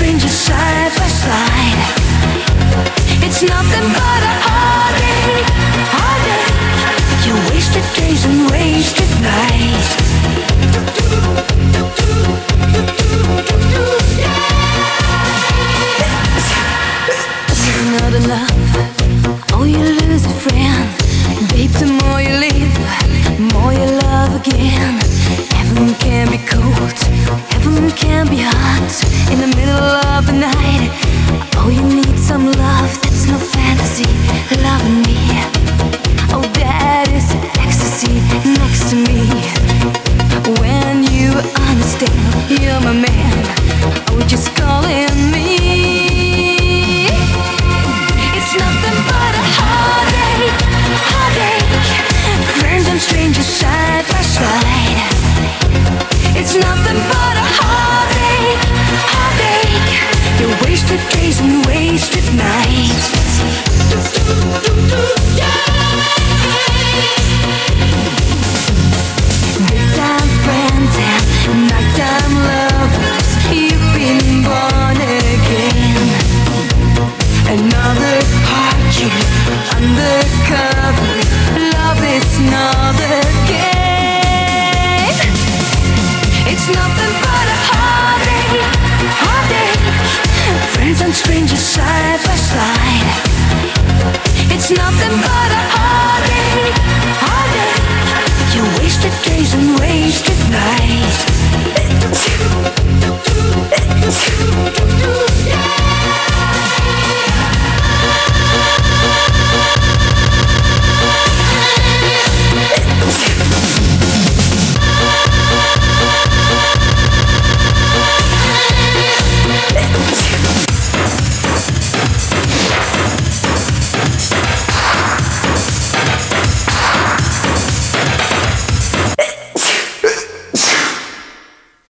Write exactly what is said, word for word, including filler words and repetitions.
strangers side by side. It's nothing but a heartache, heartache. Your wasted days and wasted nights. It's not enough. Oh, you lose a friend. Babe, the more you live, the more you love again. Heaven can be cold, heaven can be hot. In the middle of the night, oh, you need some love. That's no fantasy, loving me. Oh, that is ecstasy next to me. When you understand, you're my man. Oh, just calling me. It's nothing but a heartache, heartache. Friends and strangers side by side. It's nothing but a heartache, heartache. Your wasted days and wasted nights. Daytime friends and nighttime lovers. You've been born again. Another heartbeat undercover. Love is not a game. It's nothing but a heartache, heartache. Friends and strangers side by side. It's nothing but a heartache, heartache. Your wasted days and wasted nights.